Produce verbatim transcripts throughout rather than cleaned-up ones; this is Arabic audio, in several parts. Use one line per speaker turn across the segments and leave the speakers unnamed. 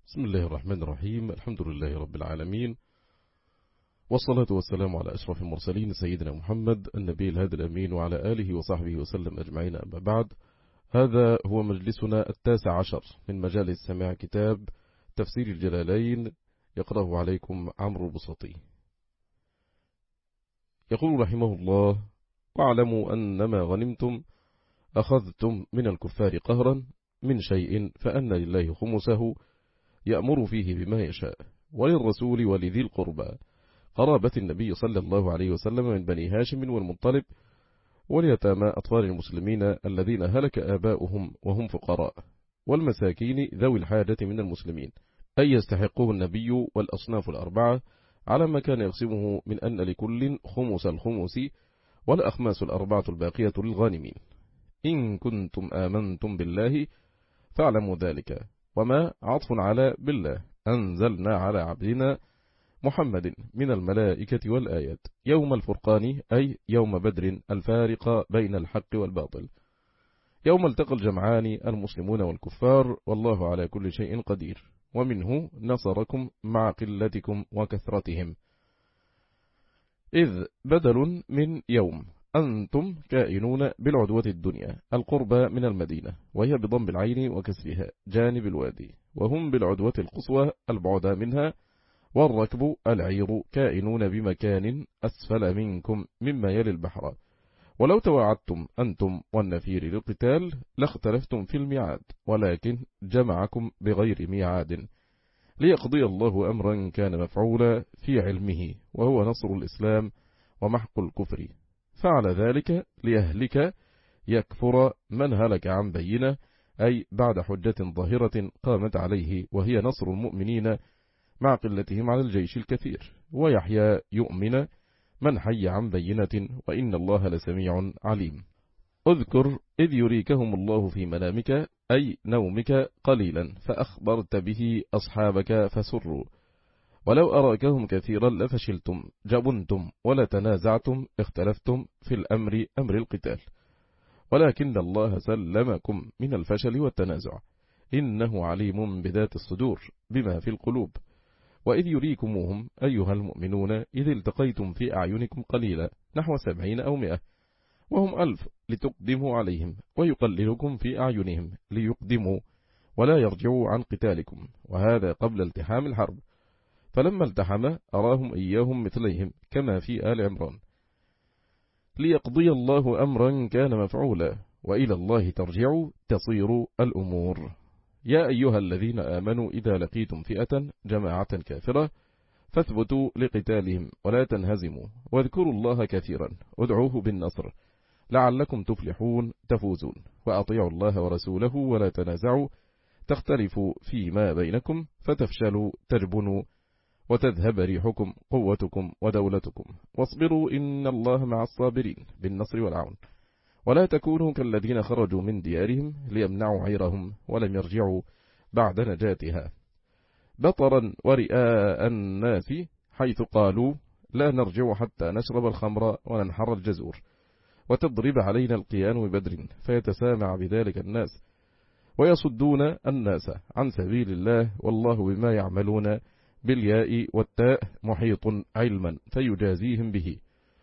بسم الله الرحمن الرحيم. الحمد لله رب العالمين، والصلاة والسلام على أشرف المرسلين سيدنا محمد النبي الهادي الأمين وعلى آله وصحبه وسلم أجمعين. أما بعد، هذا هو مجلسنا التاسع عشر من مجالس سماع كتاب تفسير الجلالين، يقرأه عليكم عمرو البسطي. يقول رحمه الله: واعلموا أنما غنمتم أخذتم من الكفار قهرا من شيء فأن لله خمسه يأمر فيه بما يشاء، وللرسول ولذي القربى قرابة النبي صلى الله عليه وسلم من بني هاشم والمطلب، واليتامى أطفال المسلمين الذين هلك آباؤهم وهم فقراء، والمساكين ذوي الحاجة من المسلمين، أي يستحقه النبي والأصناف الأربعة على ما كان يقسمه من أن لكل خمس الخمس والأخماس الأربعة الباقية للغانمين. إن كنتم آمنتم بالله فاعلموا ذلك، وما عطف على بالله أنزلنا على عبدنا محمد من الملائكة والآيات يوم الفرقان، أي يوم بدر الفارق بين الحق والباطل، يوم التقى الجمعان المسلمون والكفار، والله على كل شيء قدير، ومنه نصركم مع قلتكم وكثرتهم. إذ بدل من يوم، أنتم كائنون بالعدوة الدنيا القربى من المدينة، وهي بضم العين وكسرها جانب الوادي، وهم بالعدوة القصوى البعد منها، والركب العير كائنون بمكان أسفل منكم مما يلي البحر، ولو تواعدتم أنتم والنفير للقتال لاختلفتم في الميعاد، ولكن جمعكم بغير ميعاد ليقضي الله أمرا كان مفعولا في علمه، وهو نصر الإسلام ومحق الكفر، فعل ذلك ليهلك يكفر من هلك عن بينة، أي بعد حجة ظاهرة قامت عليه، وهي نصر المؤمنين مع قلتهم على الجيش الكثير، ويحيى يؤمن من حي عن بينة، وإن الله لسميع عليم. اذكر إذ يريكهم الله في منامك، أي نومك قليلا فأخبرت به أصحابك فسروا، ولو أراكهم كثيرا لفشلتم جبنتم ولتنازعتم اختلفتم في الأمر أمر القتال، ولكن الله سلمكم من الفشل والتنازع، إنه عليم بذات الصدور بما في القلوب. وإذ يريكموهم أيها المؤمنون إذ التقيتم في أعينكم قليلا نحو سبعين أو مئة وهم ألف لتقدموا عليهم، ويقللكم في أعينهم ليقدموا ولا يرجعوا عن قتالكم، وهذا قبل التحام الحرب، فلما التحم أراهم إياهم مثليهم كما في آل عمران، ليقضي الله أمرا كان مفعولا، وإلى الله ترجع تصير الأمور. يا أيها الذين آمنوا إذا لقيتم فئة جماعة كافرة فاثبتوا لقتالهم ولا تنهزموا، واذكروا الله كثيرا ادعوه بالنصر لعلكم تفلحون تفوزون، وأطيعوا الله ورسوله ولا تنازعوا تختلفوا فيما بينكم فتفشلوا تجبنوا وتذهب ريحكم قوتكم ودولتكم، واصبروا إن الله مع الصابرين بالنصر والعون، ولا تكونوا كالذين خرجوا من ديارهم ليمنعوا عيرهم ولم يرجعوا بعد نجاتها بطرا ورئاء الناس، حيث قالوا لا نرجع حتى نشرب الخمر وننحر الجزور وتضرب علينا القيان ببدر، فيتسامع بذلك الناس ويصدون الناس عن سبيل الله، والله بما يعملون بالياء والتاء محيط علما فيجازيهم به.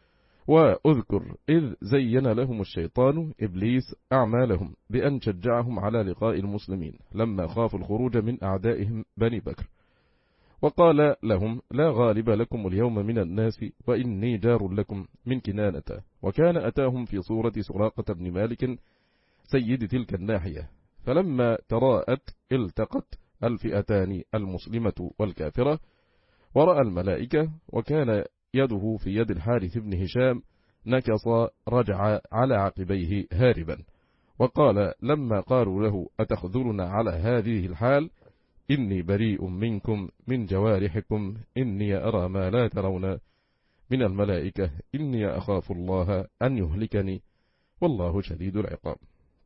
وأذكر إذ زين لهم الشيطان إبليس أعمالهم بأن شجعهم على لقاء المسلمين لما خافوا الخروج من أعدائهم بني بكر، وقال لهم لا غالب لكم اليوم من الناس وإني جار لكم من كنانة، وكان أتاهم في صورة سراقة بن مالك سيد تلك الناحية، فلما تراءت التقت الفئتان المسلمة والكافرة، ورأى الملائكة وكان يده في يد الحارث بن هشام نكص رجع على عقبيه هاربا، وقال لما قالوا له أتخذلنا على هذه الحال إني بريء منكم من جوارحكم إني أرى ما لا ترون من الملائكة إني أخاف الله أن يهلكني والله شديد العقاب.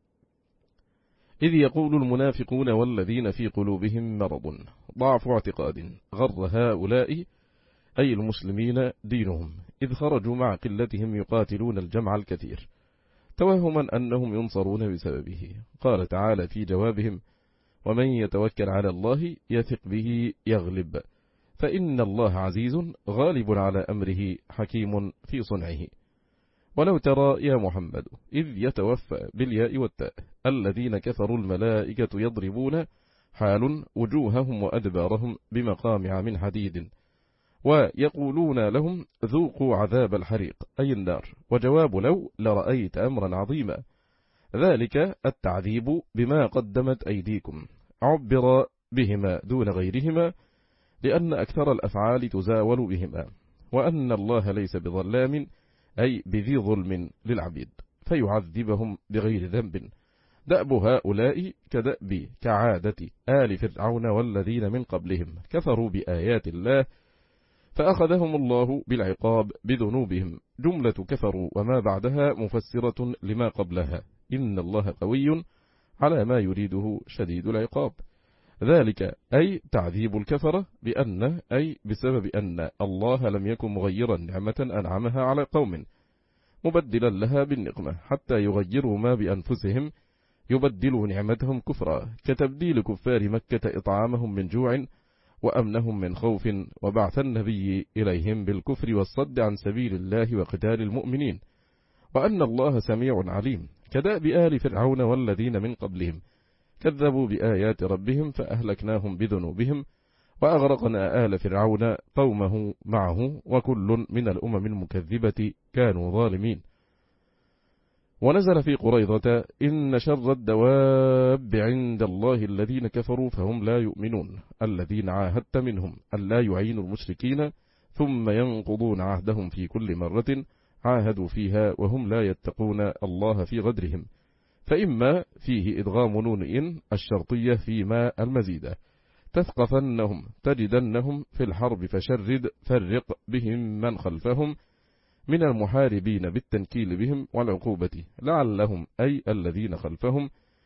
إذ يقول المنافقون والذين في قلوبهم مرض ضعف اعتقاد غر هؤلاء أي المسلمين دينهم، إذ خرجوا مع قلتهم يقاتلون الجمع الكثير توهما أنهم ينصرون بسببه. قال تعالى في جوابهم ومن يتوكل على الله يثق به يغلب، فإن الله عزيز غالب على أمره حكيم في صنعه. ولو ترى يا محمد إذ يتوفى بالياء والتاء الذين كفروا الملائكة يضربون حال وجوههم وأدبارهم بمقامع من حديد ويقولون لهم ذوقوا عذاب الحريق أي النار. وجواب لو لرأيت أمرا عظيما، ذلك التعذيب بما قدمت أيديكم، عبر بهما دون غيرهما لأن أكثر الأفعال تزاول بهما، وأن الله ليس بظلام أي بذي ظلم للعبيد فيعذبهم بغير ذنب. دأب هؤلاء كدأب كعادة آل فرعون والذين من قبلهم كفروا بآيات الله فأخذهم الله بالعقاب بذنوبهم. جملة كفروا وما بعدها مفسرة لما قبلها، إن الله قوي على ما يريده شديد العقاب. ذلك أي تعذيب الكفرة بأن أي بسبب أن الله لم يكن مغيرا نعمة أنعمها على قوم مبدلا لها بالنقمة حتى يغيروا ما بأنفسهم، يبدلوا نعمتهم كفرا كتبديل كفار مكة إطعامهم من جوع وأمنهم من خوف وبعث النبي إليهم بالكفر والصد عن سبيل الله وقتال المؤمنين، وأن الله سميع عليم كدأب آل فرعون والذين من قبلهم كذبوا بآيات ربهم فأهلكناهم بذنوبهم وأغرقنا آل فرعون قومه معه وكل من الأمم المكذبة كانوا ظالمين. ونزل في قريظة إن شر الدواب عند الله الذين كفروا فهم لا يؤمنون الذين عاهدت منهم ألا يعينوا المشركين ثم ينقضون عهدهم في كل مرة عاهدوا فيها وهم لا يتقون الله في غدرهم. فإما فيه إدغام نون إن الشرطية فيما المزيدة تثقفنهم تجدنهم في الحرب فشرد فرق بهم من خلفهم من المحاربين بالتنكيل بهم والعقوبة لعلهم أي الذين خلفهم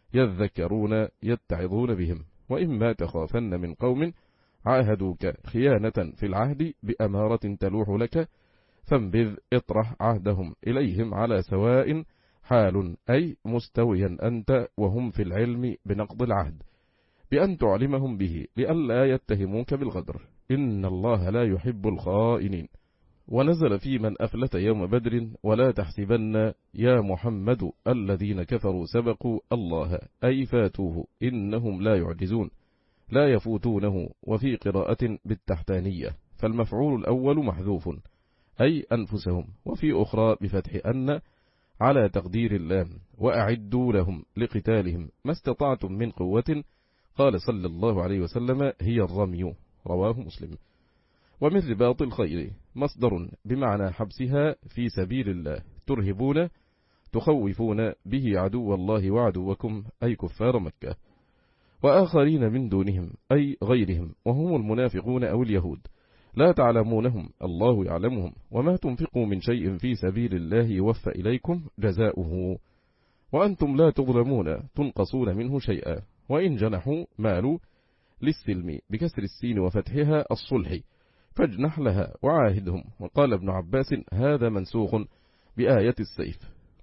يذكرون يتعظون بهم. وإما تخافن من قوم عاهدوك خيانة في العهد بأمارة تلوح لك فانبذ اطرح عهدهم إليهم على سواء حال أي مستويا أنت وهم في العلم بنقض العهد بأن تعلمهم به لئلا يتهموك بالغدر، إن الله لا يحب الخائنين. ونزل في من أفلت يوم بدر ولا تحسبن يا محمد الذين كفروا سبقوا الله أي فاتوه إنهم لا يعجزون لا يفوتونه. وفي قراءة بالتحتانية فالمفعول الأول محذوف أي أنفسهم، وفي أخرى بفتح أن على تقدير اللام وأعدوا لهم لقتالهم ما استطعتم من قوة قال صلى الله عليه وسلم هي الرمي رواه مسلم. ومن رباط الخير مصدر بمعنى حبسها في سبيل الله ترهبون تخوفون به عدو الله وعدوكم أي كفار مكة وآخرين من دونهم أي غيرهم وهم المنافقون أو اليهود لا تعلمونهم الله يعلمهم وما تنفقوا من شيء في سبيل الله يوفى إليكم جزاؤه وأنتم لا تظلمون تنقصون منه شيئا. وإن جنحوا مالوا للسلم بكسر السين وفتحها الصلح فاجنح لها وعاهدهم. وقال ابن عباس هذا منسوخ بآية السيف.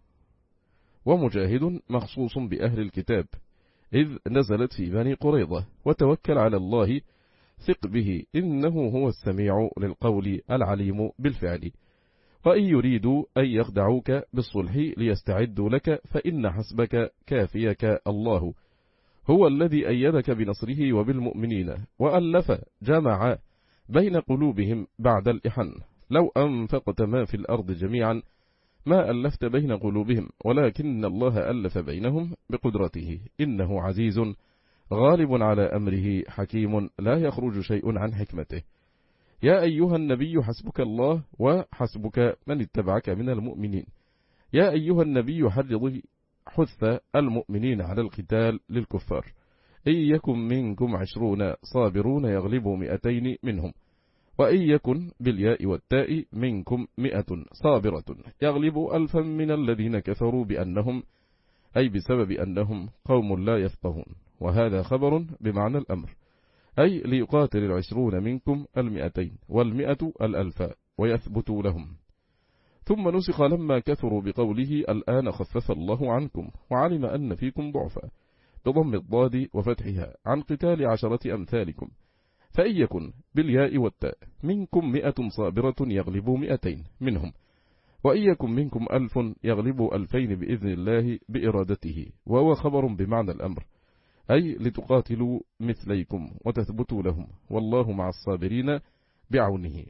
ومجاهد مخصوص بأهل الكتاب إذ نزلت في بني قريظة وتوكل على الله ثق به إنه هو السميع للقول العليم بالفعل. وإن يريدوا أن يخدعوك بالصلح ليستعدوا لك فإن حسبك كافيك الله هو الذي أيدك بنصره وبالمؤمنين وألف جمع بين قلوبهم بعد الإحن لو أنفقت ما في الأرض جميعا ما ألفت بين قلوبهم ولكن الله ألف بينهم بقدرته إنه عزيز غالب على أمره حكيم لا يخرج شيء عن حكمته. يا أيها النبي حسبك الله وحسبك من اتبعك من المؤمنين. يا أيها النبي حرض حث المؤمنين على القتال للكفار إن يكن منكم عشرون صابرون يغلبوا مئتين منهم وإن يكن بالياء والتاء منكم مئة صابرة يغلب ألفا من الذين كفروا بأنهم أي بسبب أنهم قوم لا يفقهون. وهذا خبر بمعنى الأمر أي ليقاتل العشرون منكم المئتين والمئة الألف ويثبتوا لهم. ثم نسخ لما كثروا بقوله الآن خفف الله عنكم وعلم أن فيكم ضعفا بضم الضاد وفتحها عن قتال عشرة أمثالكم، فإن يكن بالياء والتاء منكم مئة صابرة يغلبوا مئتين منهم، وإن يكن منكم ألف يغلبوا ألفين بإذن الله بإرادته، وهو خبر بمعنى الأمر، أي لتقاتلوا مثليكم وتثبتوا لهم، والله مع الصابرين بعونه.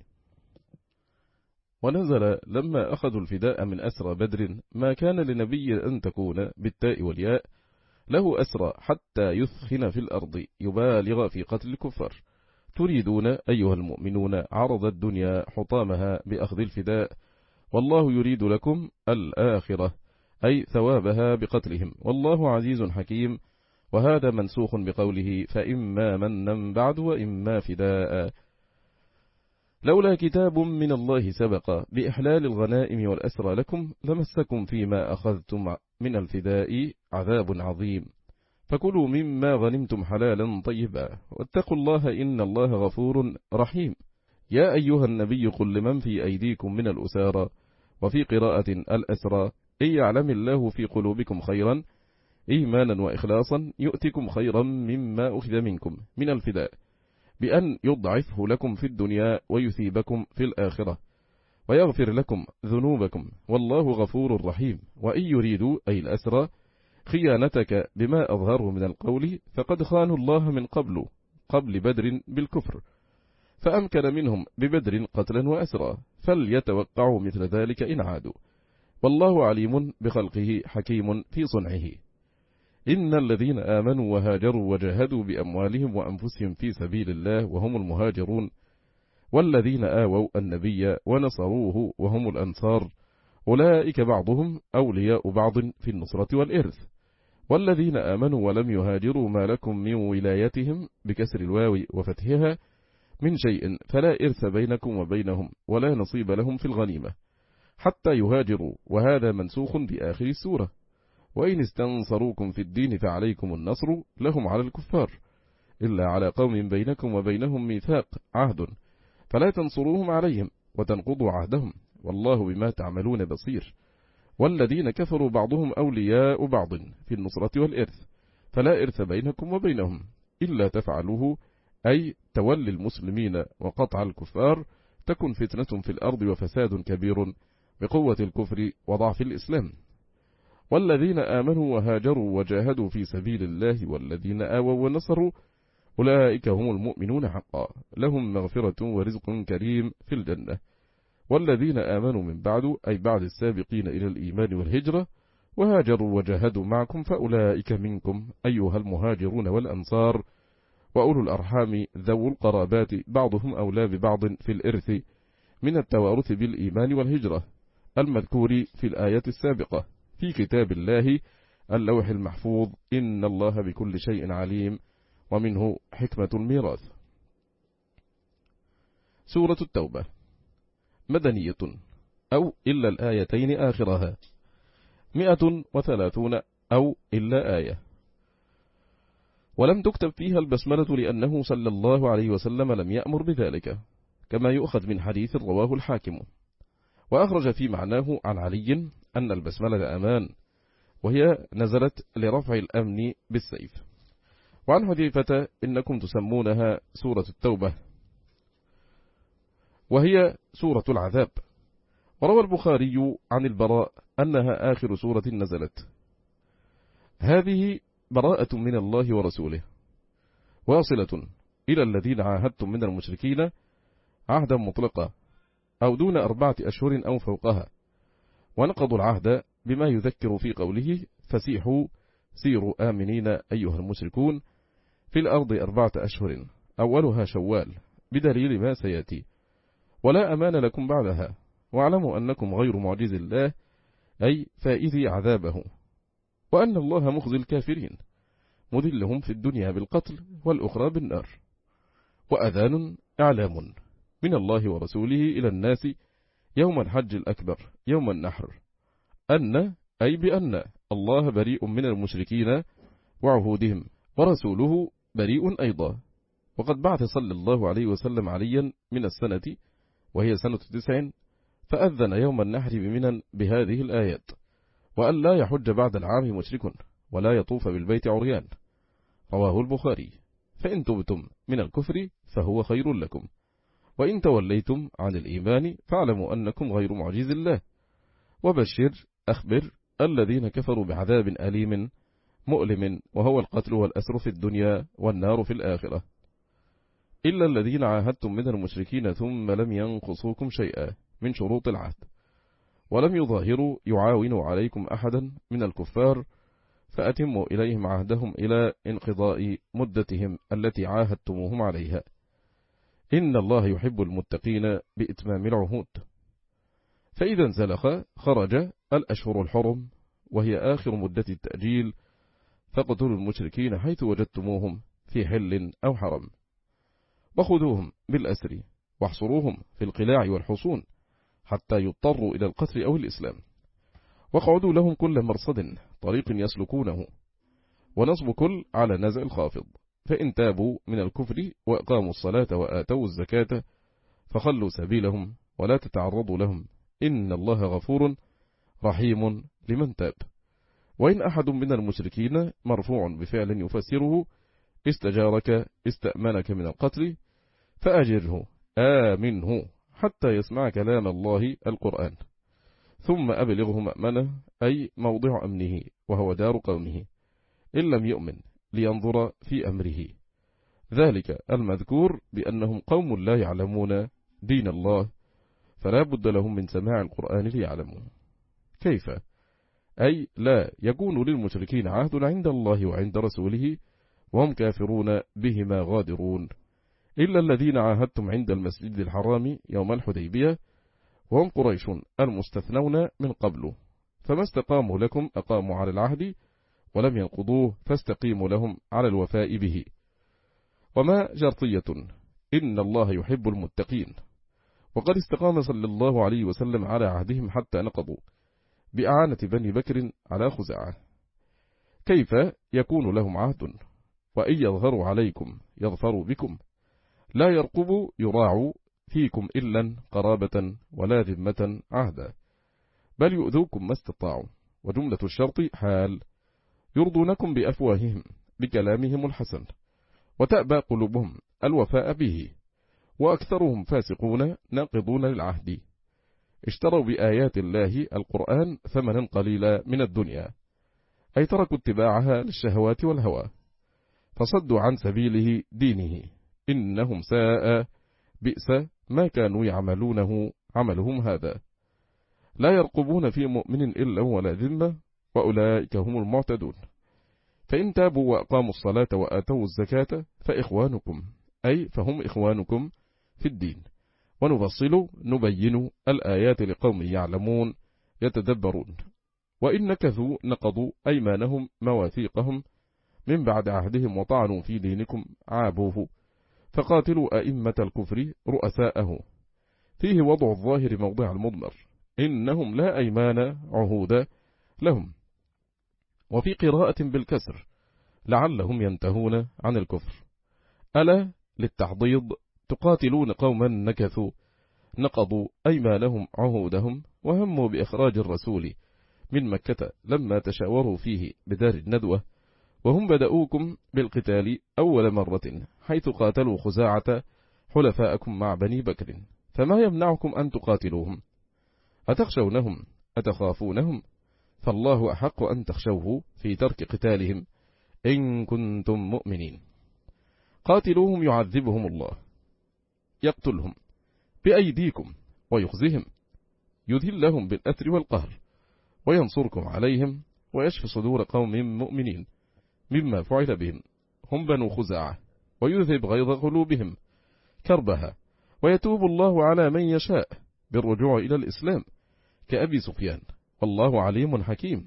ونزل لما أخذوا الفداء من أسرى بدر ما كان لنبي أن تكون بالتاء والياء له أسرى حتى يثخن في الأرض يبالغ في قتل الكفار، تريدون أيها المؤمنون عرض الدنيا حطامها بأخذ الفداء، والله يريد لكم الآخرة أي ثوابها بقتلهم، والله عزيز حكيم. وهذا منسوخ بقوله فإما منا بعد وإما فداء. لولا كتاب من الله سبق بإحلال الغنائم والأسرى لكم لمسكم فيما أخذتم من الفداء عذاب عظيم، فكلوا مما غنمتم حلالا طيبا واتقوا الله إن الله غفور رحيم. يا أيها النبي قل لمن في أيديكم من الأسارى، وفي قراءة الأسرى إن يعلم الله في قلوبكم خيرا إيمانا وإخلاصا يؤتكم خيرا مما أخذ منكم من الفداء بأن يضعفه لكم في الدنيا ويثيبكم في الآخرة ويغفر لكم ذنوبكم، والله غفور رحيم. وإن يريدوا أي الأسرى خيانتك بما أظهره من القول فقد خانوا الله من قبل قبل بدر بالكفر، فأمكن منهم ببدر قتلا وأسرى، فليتوقعوا مثل ذلك إن عادوا، والله عليم بخلقه حكيم في صنعه. إن الذين آمنوا وهاجروا وجاهدوا بأموالهم وأنفسهم في سبيل الله وهم المهاجرون، والذين آووا النبي ونصروه وهم الأنصار، أولئك بعضهم أولياء بعض في النصرة والإرث. والذين آمنوا ولم يهاجروا ما لكم من ولايتهم بكسر الواو وفتحها من شيء فلا إرث بينكم وبينهم ولا نصيب لهم في الغنيمة حتى يهاجروا، وهذا منسوخ بآخر السورة. وإن استنصروكم في الدين فعليكم النصر لهم على الكفار إلا على قوم بينكم وبينهم ميثاق عهد فلا تنصروهم عليهم وتنقضوا عهدهم، والله بما تعملون بصير. والذين كفروا بعضهم أولياء بعض في النصرة والإرث فلا إرث بينكم وبينهم إلا تفعلوه أي تولي المسلمين وقطع الكفار تكن فتنة في الأرض وفساد كبير بقوة الكفر وضعف الإسلام. والذين آمنوا وهاجروا وجاهدوا في سبيل الله والذين آووا ونصروا أولئك هم المؤمنون حقا لهم مغفرة ورزق كريم في الجنة. والذين آمنوا من بعد أي بعد السابقين إلى الإيمان والهجرة وهاجروا وجاهدوا معكم فأولئك منكم أيها المهاجرون والأنصار، وأولو الأرحام ذو القرابات بعضهم أولى ببعض في الإرث من التوارث بالإيمان والهجرة المذكور في الآية السابقة في كتاب الله اللوح المحفوظ إن الله بكل شيء عليم، ومنه حكمة الميراث. سورة التوبة مدنية أو إلا الآيتين آخرها مئة وثلاثون أو إلا آية، ولم تكتب فيها البسملة لأنه صلى الله عليه وسلم لم يأمر بذلك، كما يؤخذ من حديث رواه الحاكم. وأخرج في معناه عن علي أن البسملة أمان، وهي نزلت لرفع الأمن بالسيف. وعن حذيفة إنكم تسمونها سورة التوبة، وهي سورة العذاب. وروى البخاري عن البراء أنها آخر سورة نزلت. هذه براءة من الله ورسوله واصلة إلى الذين عاهدتم من المشركين عهدا مطلقا أو دون أربعة أشهر أو فوقها، ونقضوا العهد بما يذكر في قوله فسيحوا سيروا آمنين أيها المشركون في الأرض أربعة أشهر أولها شوال بدليل ما سيأتي، ولا أمان لكم بعدها، واعلموا أنكم غير معجز الله أي فائذي عذابه، وأن الله مخزي الكافرين مذلهم في الدنيا بالقتل والأخرى بالنار. وأذان إعلام من الله ورسوله إلى الناس يوم الحج الأكبر يوم النحر أن أي بأن الله بريء من المشركين وعهودهم ورسوله بريء أيضا. وقد بعث صلى الله عليه وسلم عليا من السنة وهي سنة تسع فأذن يوم النحر بمنى بهذه الآيات وأن لا يحج بعد العام مشرك ولا يطوف بالبيت عريان رواه البخاري. فإن تبتم من الكفر فهو خير لكم، وإن توليتم عن الإيمان فاعلموا أنكم غير معجز الله، وبشر أخبر الذين كفروا بعذاب أليم مؤلم، وهو القتل والأسر في الدنيا والنار في الآخرة. إلا الذين عاهدتم من المشركين ثم لم ينقصوكم شيئا من شروط العهد، ولم يظاهروا يعاونوا عليكم أحدا من الكفار، فأتموا إليهم عهدهم إلى انقضاء مدتهم التي عاهدتموهم عليها، إن الله يحب المتقين بإتمام العهود. فإذا انسلخ خرج الأشهر الحرم، وهي آخر مدة التأجيل، فاقتلوا المشركين حيث وجدتموهم في حل أو حرم، وخذوهم بالأسر واحصروهم في القلاع والحصون حتى يضطروا إلى القتل أو الإسلام، واقعدوا لهم كل مرصد طريق يسلكونه، ونصب كل على نزع الخافض. فإن تابوا من الكفر وأقاموا الصلاة وآتوا الزكاة فخلوا سبيلهم ولا تتعرضوا لهم، إن الله غفور رحيم لمن تاب. وإن أحد من المشركين مرفوع بفعل يفسره استجارك استأمنك من القتل فأجره آمنه حتى يسمع كلام الله القرآن، ثم أبلغه مأمنه أي موضع أمنه وهو دار قومه، إن لم يؤمن لينظر في أمره. ذلك المذكور بأنهم قوم لا يعلمون دين الله، فلا بد لهم من سماع القرآن ليعلموا. كيف؟ أي لا يكون للمشركين عهد عند الله وعند رسوله وهم كافرون بهما غادرون، إلا الذين عاهدتم عند المسجد الحرام يوم الحديبية، وهم قريش المستثنون من قبل، فما استقاموا لكم أقاموا على العهد ولم ينقضوه، فاستقيموا لهم على الوفاء به. وما جرطية، إن الله يحب المتقين. وقد استقام صلى الله عليه وسلم على عهدهم حتى نقضوا بإعانة بني بكر على خزاعة. كيف يكون لهم عهد وإن يظهروا عليكم يظفروا بكم، لا يرقبوا يراعوا فيكم إلا قرابة ولا ذمة عهدا، بل يؤذوكم ما استطاعوا. وجملة الشرط حال، يرضونكم بأفواههم بكلامهم الحسن، وتأبى قلوبهم الوفاء به، وأكثرهم فاسقون ناقضون للعهد، اشتروا بآيات الله القرآن ثمنا قليلا من الدنيا، أي تركوا اتباعها للشهوات والهوى، فصدوا عن سبيله دينه، إنهم ساء بئس ما كانوا يعملونه عملهم هذا. لا يرقبون في مؤمن إلا ولا ذمة، وأولئك هم المعتدون. فإن تابوا وأقاموا الصلاة وآتوا الزكاة فإخوانكم، أي فهم إخوانكم في الدين. ونفصل نبين الآيات لقوم يعلمون يتدبرون. وإن نكثوا نقضوا أيمانهم مواثيقهم من بعد عهدهم وطعنوا في دينكم عابوه، فقاتلوا أئمة الكفر رؤساءه، فيه وضع الظاهر موضع المضمر، إنهم لا أيمان عهود لهم. وفي قراءة بالكسر لعلهم ينتهون عن الكفر، ألا للتحضيض تقاتلون قوما نكثوا نقضوا أيمانهم عهودهم وهموا بإخراج الرسول من مكة لما تشاوروا فيه بدار الندوة، وهم بدأوكم بالقتال أول مرة حيث قاتلوا خزاعة حلفاءكم مع بني بكر، فما يمنعكم أن تقاتلوهم؟ أتخشونهم أتخافونهم؟ فالله أحق أن تخشوه في ترك قتالهم إن كنتم مؤمنين. قاتلوهم يعذبهم الله، يقتلهم بأيديكم ويخزهم، يذلهم بالأثر والقهر، وينصركم عليهم ويشفي صدور قوم مؤمنين مما فعل بهم، هم بنو خزاعة، ويذهب غيظ قلوبهم كربها، ويتوب الله على من يشاء بالرجوع إلى الإسلام كأبي سفيان، والله عليم حكيم.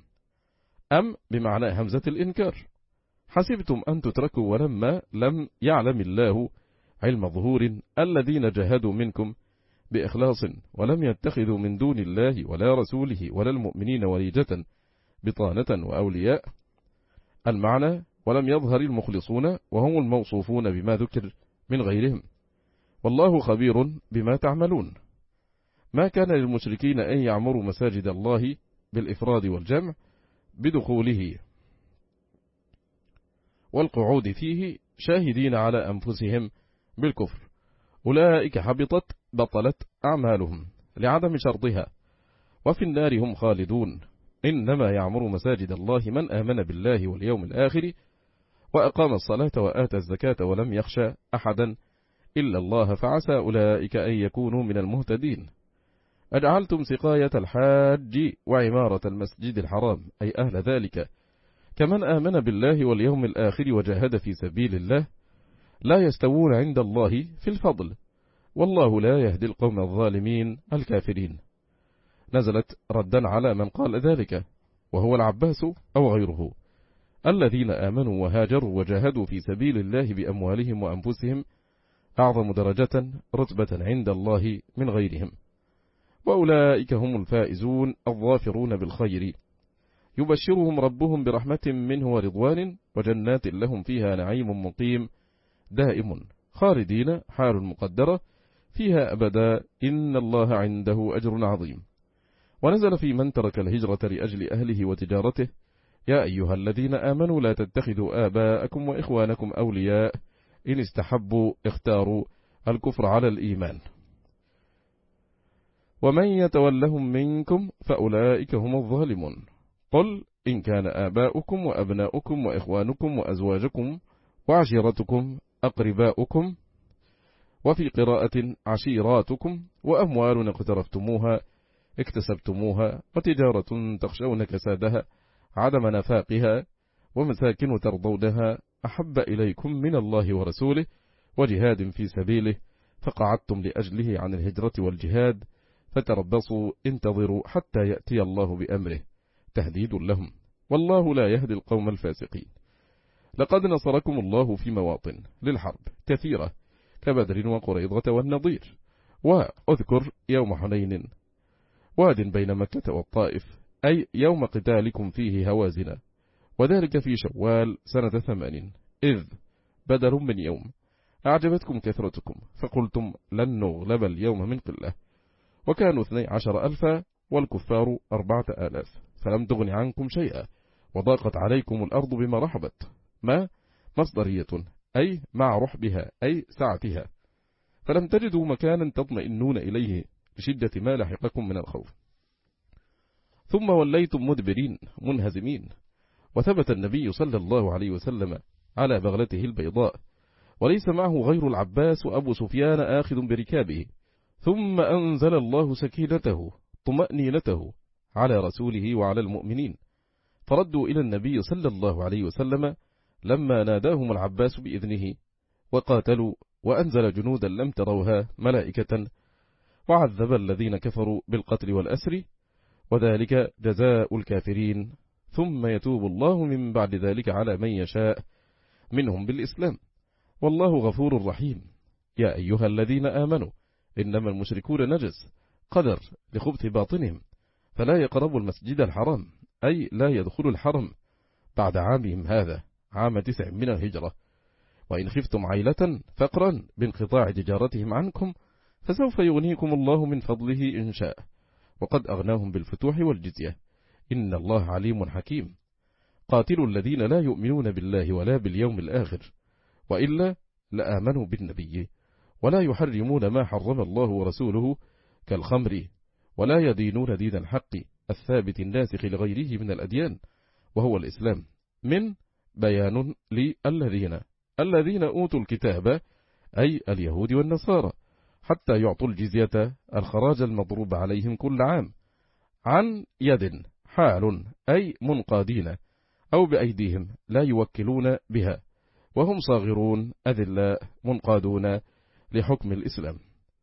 أم بمعنى همزة الإنكار، حسبتم أن تتركوا ولما لم يعلم الله علم ظهور الذين جاهدوا منكم بإخلاص ولم يتخذوا من دون الله ولا رسوله ولا المؤمنين وليجة بطانة وأولياء. المعنى ولم يظهر المخلصون وهم الموصوفون بما ذكر من غيرهم، والله خبير بما تعملون. ما كان للمشركين أن يعمروا مساجد الله بالإفراد والجمع بدخوله، والقعود فيه شاهدين على أنفسهم بالكفر، أولئك حبطت بطلت أعمالهم لعدم شرطها، وفي النار هم خالدون. إنما يعمر مساجد الله من آمن بالله واليوم الآخر وأقام الصلاة وآتى الزكاة ولم يخشى أحدا إلا الله فعسى أولئك أن يكونوا من المهتدين. أجعلتم سقاية الحاج وعمارة المسجد الحرام أي أهل ذلك كمن آمن بالله واليوم الآخر وجاهد في سبيل الله لا يستوون عند الله في الفضل، والله لا يهدي القوم الظالمين الكافرين. نزلت ردا على من قال ذلك وهو العباس أو غيره، الذين آمنوا وهاجروا وجاهدوا في سبيل الله بأموالهم وأنفسهم أعظم درجة رتبة عند الله من غيرهم، وأولئك هم الفائزون الظافرون بالخير. يبشرهم ربهم برحمة منه ورضوان وجنات لهم فيها نعيم مقيم دائم خالدين حال مقدرة فيها أبدا إن الله عنده أجر عظيم. ونزل في من ترك الهجرة لأجل أهله وتجارته يا أيها الذين آمنوا لا تتخذوا آباءكم وإخوانكم أولياء إن استحبوا اختاروا الكفر على الإيمان ومن يتولهم منكم فأولئك هم الظالمون. قل إن كان آباؤكم وأبناؤكم وإخوانكم وأزواجكم وعشيرتكم أقرباؤكم، وفي قراءة عشيراتكم، وأموال اقترفتموها اكتسبتموها وتجارة تخشون كسادها عدم نفاقها ومساكن ترضونها أحب إليكم من الله ورسوله وجهاد في سبيله فقعدتم لأجله عن الهجرة والجهاد فتربصوا انتظروا حتى يأتي الله بأمره تهديد لهم، والله لا يهدي القوم الفاسقين. لقد نصركم الله في مواطن للحرب كثيرة كبدر وقريضة والنضير، وأذكر يوم حنين واد بين مكة والطائف أي يوم قتالكم فيه هوازنا، وذلك في شوال سنة ثمان، إذ بدر من يوم أعجبتكم كثرتكم فقلتم لن نغلب اليوم من قلة، وكانوا اثني عشر ألفا والكفار أربعة آلاف، فلم تغن عنكم شيئا وضاقت عليكم الأرض بما رحبت. ما مصدرية أي مع رحبها أي سعتها، فلم تجدوا مكانا تطمئنون إليه لشدة ما لحقكم من الخوف، ثم وليتم مدبرين منهزمين. وثبت النبي صلى الله عليه وسلم على بغلته البيضاء وليس معه غير العباس وأبو سفيان آخذ بركابه، ثم أنزل الله سكينته طمأنينته على رسوله وعلى المؤمنين فردوا إلى النبي صلى الله عليه وسلم لما ناداهم العباس بإذنه وقاتلوا، وأنزل جنودا لم تروها ملائكة، وعذب الذين كفروا بالقتل والأسر، وذلك جزاء الكافرين، ثم يتوب الله من بعد ذلك على من يشاء منهم بالإسلام، والله غفور رحيم. يا أيها الذين آمنوا إنما المشركون نجس قدر لخبث باطنهم فلا يقربوا المسجد الحرام أي لا يدخلوا الحرم بعد عامهم هذا عام تسع من الهجرة، وإن خفتم عيلة فقرا بانقطاع تجارتهم عنكم فسوف يغنيكم الله من فضله إن شاء، وقد أغناهم بالفتوح والجزية إن الله عليم حكيم. قاتلوا الذين لا يؤمنون بالله ولا باليوم الآخر وإلا لآمنوا بالنبي، ولا يحرمون ما حرم الله ورسوله كالخمر، ولا يدينون دين الحق الثابت الناسخ لغيره من الأديان وهو الإسلام، من بيان للذين الذين أوتوا الكتاب أي اليهود والنصارى حتى يعطوا الجزية الخراج المضروب عليهم كل عام عن يد حال أي منقادين أو بأيديهم لا يوكلون بها، وهم صاغرون أذلاء منقادون لحكم الإسلام.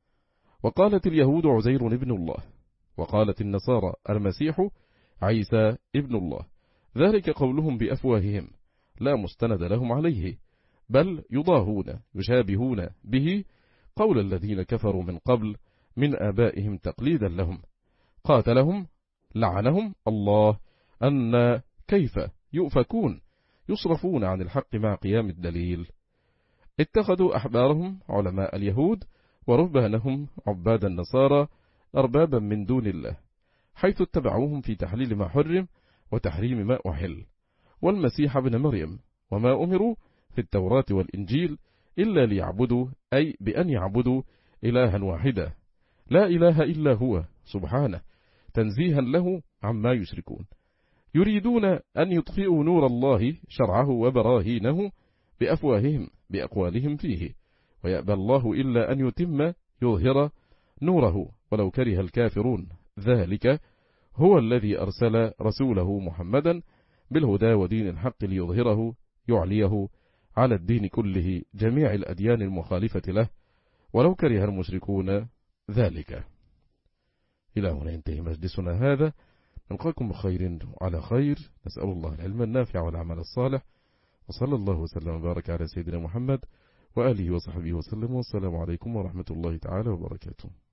وقالت اليهود عزير ابن الله، وقالت النصارى المسيح عيسى ابن الله، ذلك قولهم بأفواههم لا مستند لهم عليه، بل يضاهون يشابهون به قول الذين كفروا من قبل من آبائهم تقليدا لهم، قاتلهم لعنهم الله أن كيف يؤفكون يصرفون عن الحق مع قيام الدليل. اتخذوا أحبارهم علماء اليهود ورهبانهم عباد النصارى أربابا من دون الله، حيث اتبعوهم في تحليل ما حرم وتحريم ما أحل، والمسيح ابن مريم وما أمروا في التوراة والإنجيل إلا ليعبدوا، أي بأن يعبدوا إلها واحدا لا إله إلا هو سبحانه تنزيها له عما يشركون. يريدون أن يطفئوا نور الله شرعه وبراهينه بأفواههم بأقوالهم فيه، ويأبى الله إلا أن يتم يظهر نوره ولو كره الكافرون. ذلك هو الذي أرسل رسوله محمدا بالهدى ودين الحق ليظهره يعليه على الدين كله جميع الأديان المخالفة له ولو كره المشركون ذلك. إلى هنا ينتهي مجلسنا هذا، نلقاكم بخير على خير، نسأل الله العلم النافع والعمل الصالح، وصلى الله وسلم وبارك على سيدنا محمد وآله وصحبه وسلم، والسلام عليكم ورحمة الله تعالى وبركاته.